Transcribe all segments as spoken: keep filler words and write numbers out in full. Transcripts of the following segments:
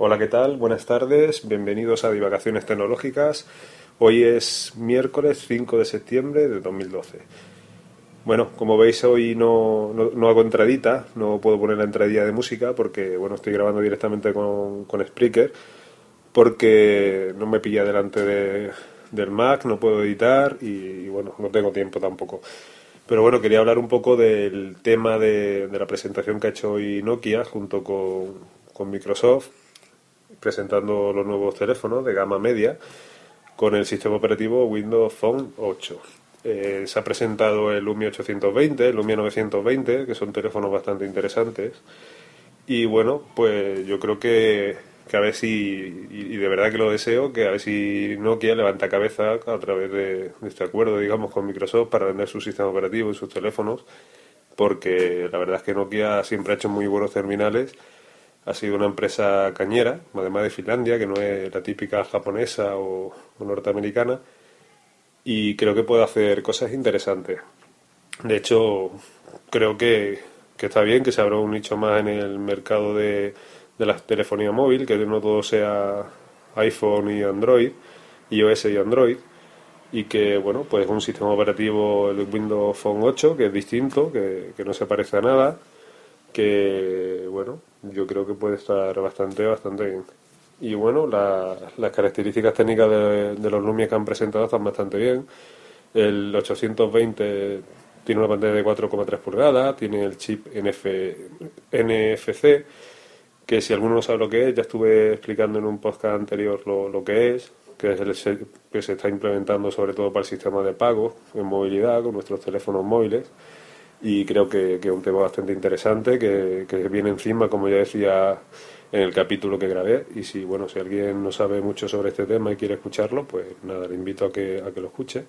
Hola, ¿qué tal? Buenas tardes, bienvenidos a Divagaciones Tecnológicas. Hoy es miércoles cinco de septiembre de dos mil doce. Bueno, como veis hoy no, no, no hago entradita, no puedo poner la entradilla de música porque bueno, estoy grabando directamente con, con Spreaker porque no me pilla delante de, del Mac, no puedo editar y, y bueno, no tengo tiempo tampoco. Pero bueno, quería hablar un poco del tema de, de la presentación que ha hecho hoy Nokia junto con, con Microsoft, presentando los nuevos teléfonos de gama media con el sistema operativo Windows Phone ocho. Eh, se ha presentado el Lumia ochocientos veinte, el Lumia novecientos veinte, que son teléfonos bastante interesantes. Y bueno, pues yo creo que, que a ver si, y de verdad que lo deseo, que a ver si Nokia levanta cabeza a través de, de este acuerdo, digamos, con Microsoft para vender su sistema operativo y sus teléfonos, porque la verdad es que Nokia siempre ha hecho muy buenos terminales. Ha sido una empresa cañera, además de Finlandia, que no es la típica japonesa o, o norteamericana, y creo que puede hacer cosas interesantes. De hecho, creo que, que está bien que se abra un nicho más en el mercado de, de la telefonía móvil, que no todo sea iPhone y Android, iOS y Android, y que, bueno, pues un sistema operativo, el Windows Phone ocho, que es distinto, que, que no se parece a nada, que bueno, yo creo que puede estar bastante, bastante bien. Y bueno, la- las características técnicas de, de los Lumia que han presentado están bastante bien. El ochocientos veinte tiene una pantalla de cuatro coma tres pulgadas, tiene el chip N F, N F C, que si alguno no sabe lo que es, ya estuve explicando en un podcast anterior lo, lo que es, que es el se- que se está implementando sobre todo para el sistema de pago en movilidad con nuestros teléfonos móviles, y creo que, que es un tema bastante interesante que, que viene encima, como ya decía en el capítulo que grabé. Y si bueno, si alguien no sabe mucho sobre este tema y quiere escucharlo, pues nada, le invito a que, a que lo escuche.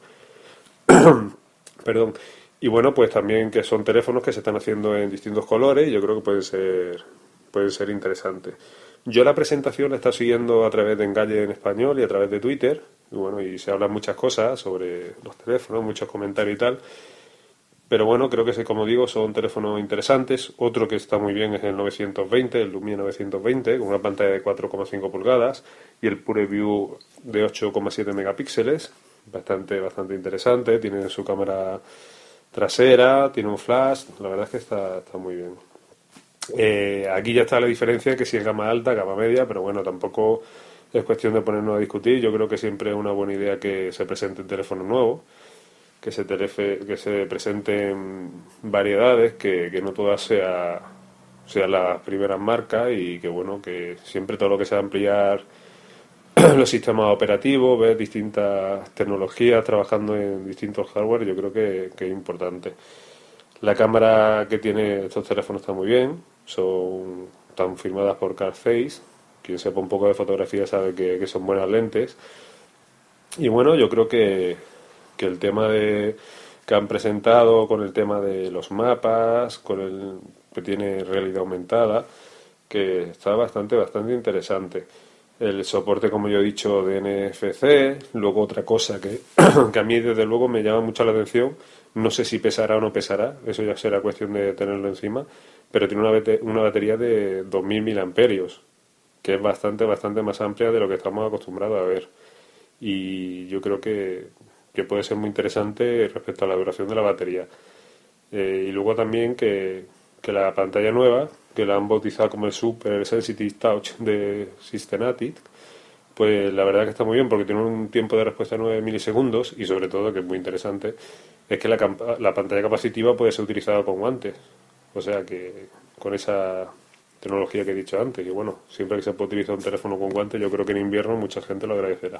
Perdón. Y bueno, pues también que son teléfonos que se están haciendo en distintos colores y yo creo que pueden ser, pueden ser interesantes. Yo la presentación la he estado siguiendo a través de Engadget en español y a través de Twitter. Y bueno, y se hablan muchas cosas sobre los teléfonos, muchos comentarios y tal. Pero bueno, creo que, como digo, son teléfonos interesantes. Otro que está muy bien es el novecientos veinte, el Lumia novecientos veinte, con una pantalla de cuatro coma cinco pulgadas y el Pure View de ocho coma siete megapíxeles. Bastante, bastante interesante. Tiene su cámara trasera, tiene un flash. La verdad es que está, está muy bien. Eh, aquí ya está la diferencia, que si es gama alta, gama media, pero bueno, tampoco es cuestión de ponernos a discutir. Yo creo que siempre es una buena idea que se presente un teléfono nuevo, que se, telefe, que se presenten variedades, que, que no todas sea, sean las primeras marcas, y que bueno, que siempre todo lo que sea ampliar los sistemas operativos, ver distintas tecnologías trabajando en distintos hardware, yo creo que, que es importante. La cámara que tiene estos teléfonos está muy bien, son están firmadas por Carface. Quien sepa un poco de fotografía sabe que, que son buenas lentes. Y bueno, yo creo que, que el tema de que han presentado con el tema de los mapas, con el que tiene realidad aumentada, que está bastante, bastante interesante. El soporte, como yo he dicho, de N F C. Luego otra cosa que, que a mí desde luego me llama mucho la atención, no sé si pesará o no pesará, eso ya será cuestión de tenerlo encima, pero tiene una, bate- una batería de dos mil miliamperios, que es bastante, bastante más amplia de lo que estamos acostumbrados a ver. Y yo creo que, que puede ser muy interesante respecto a la duración de la batería. Eh, y luego también que, que la pantalla nueva, que la han bautizado como el Super Sensitive Touch de Systematic, pues la verdad que está muy bien porque tiene un tiempo de respuesta de nueve milisegundos, y sobre todo, que es muy interesante, es que la, campa- la pantalla capacitiva puede ser utilizada con guantes. O sea que con esa tecnología que he dicho antes, y bueno, siempre que se puede utilizar un teléfono con guantes, yo creo que en invierno mucha gente lo agradecerá.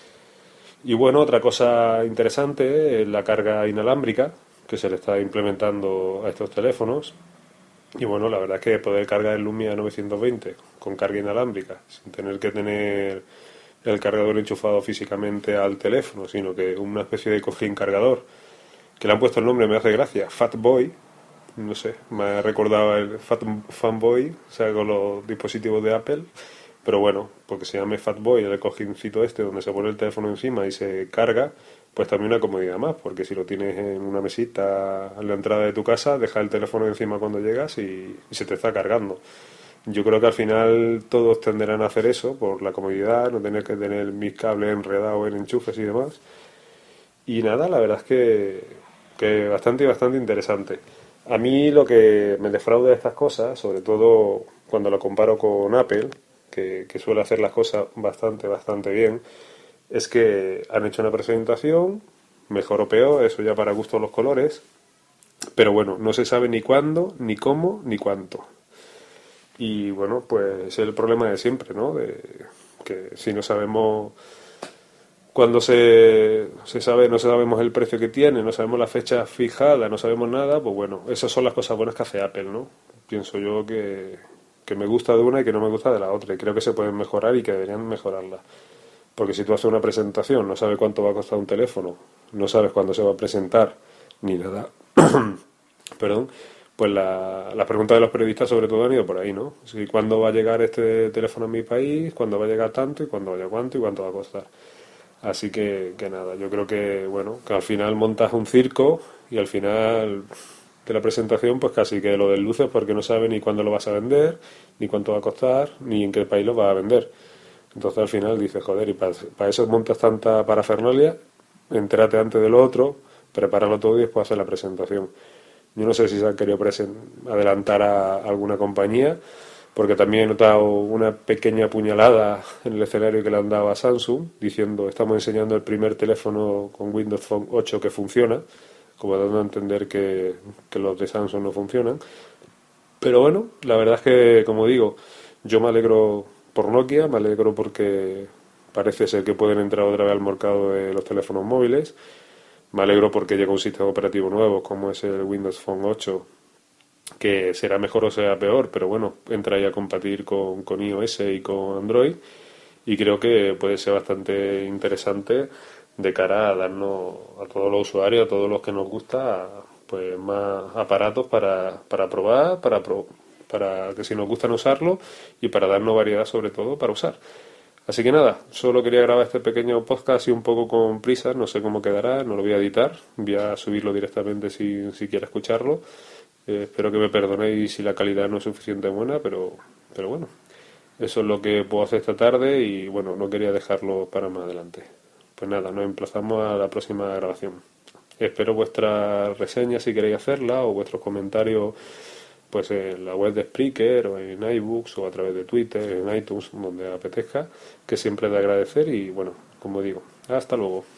Y bueno, otra cosa interesante es la carga inalámbrica que se le está implementando a estos teléfonos. Y bueno, la verdad es que poder cargar el Lumia novecientos veinte con carga inalámbrica, sin tener que tener el cargador enchufado físicamente al teléfono, sino que una especie de cojín cargador, que le han puesto el nombre, me hace gracia, Fatboy, no sé, me ha recordado el Fat Fanboy, o sea, con los dispositivos de Apple. Pero bueno, porque se llame Fatboy, el cojincito este donde se pone el teléfono encima y se carga, pues también una comodidad más, porque si lo tienes en una mesita en la entrada de tu casa, deja el teléfono encima cuando llegas y, y se te está cargando. Yo creo que al final todos tenderán a hacer eso por la comodidad, no tener que tener mis cables enredados en enchufes y demás. Y nada, la verdad es que, que bastante, bastante interesante. A mí lo que me defrauda de estas cosas, sobre todo cuando lo comparo con Apple, que, que suele hacer las cosas bastante, bastante bien, es que han hecho una presentación, mejor o peor, eso ya para gusto los colores, pero bueno, no se sabe ni cuándo, ni cómo, ni cuánto. Y bueno, pues es el problema de siempre, ¿no? De que si no sabemos cuando se, se sabe, no sabemos el precio que tiene, no sabemos la fecha fijada, no sabemos nada, pues bueno, esas son las cosas buenas que hace Apple, ¿no? Pienso yo que, que me gusta de una y que no me gusta de la otra, y creo que se pueden mejorar y que deberían mejorarla. Porque si tú haces una presentación, no sabes cuánto va a costar un teléfono, no sabes cuándo se va a presentar, ni nada, perdón, pues la, las preguntas de los periodistas sobre todo han ido por ahí, ¿no? Si, ¿cuándo va a llegar este teléfono a mi país? ¿Cuándo va a llegar tanto? ¿Y cuándo vaya cuánto? ¿Y cuánto va a costar? Así que, que nada, yo creo que, bueno, que al final montas un circo y al final de la presentación pues casi que lo desluces porque no sabes ni cuándo lo vas a vender, ni cuánto va a costar, ni en qué país lo vas a vender. Entonces al final dices, joder, y para, para eso montas tanta parafernalia, entérate antes de lo otro, prepáralo todo y después hacer la presentación. Yo no sé si se han querido presen- adelantar a alguna compañía, porque también he notado una pequeña puñalada en el escenario que le han dado a Samsung, diciendo, estamos enseñando el primer teléfono con Windows Phone ocho que funciona, como dando a entender que, que los de Samsung no funcionan. Pero bueno, la verdad es que, como digo, yo me alegro por Nokia, me alegro porque parece ser que pueden entrar otra vez al mercado de los teléfonos móviles. Me alegro porque llega un sistema operativo nuevo como es el Windows Phone ocho, que será mejor o sea peor, pero bueno, entra ahí a competir con, con iOS y con Android, y creo que puede ser bastante interesante de cara a darnos a todos los usuarios, a todos los que nos gusta, pues más aparatos para, para probar, para, pro- para que si nos gustan usarlo y para darnos variedad sobre todo para usar. Así que nada, solo quería grabar este pequeño podcast y un poco con prisas, no sé cómo quedará, no lo voy a editar, voy a subirlo directamente si, si quiere escucharlo. Eh, espero que me perdonéis si la calidad no es suficiente buena, pero, pero bueno, eso es lo que puedo hacer esta tarde y bueno, no quería dejarlo para más adelante. Pues nada, nos emplazamos a la próxima grabación. Espero vuestras reseñas si queréis hacerla o vuestros comentarios pues en la web de Spreaker o en iBooks o a través de Twitter, en iTunes, donde apetezca, que siempre es de agradecer y bueno, como digo, hasta luego.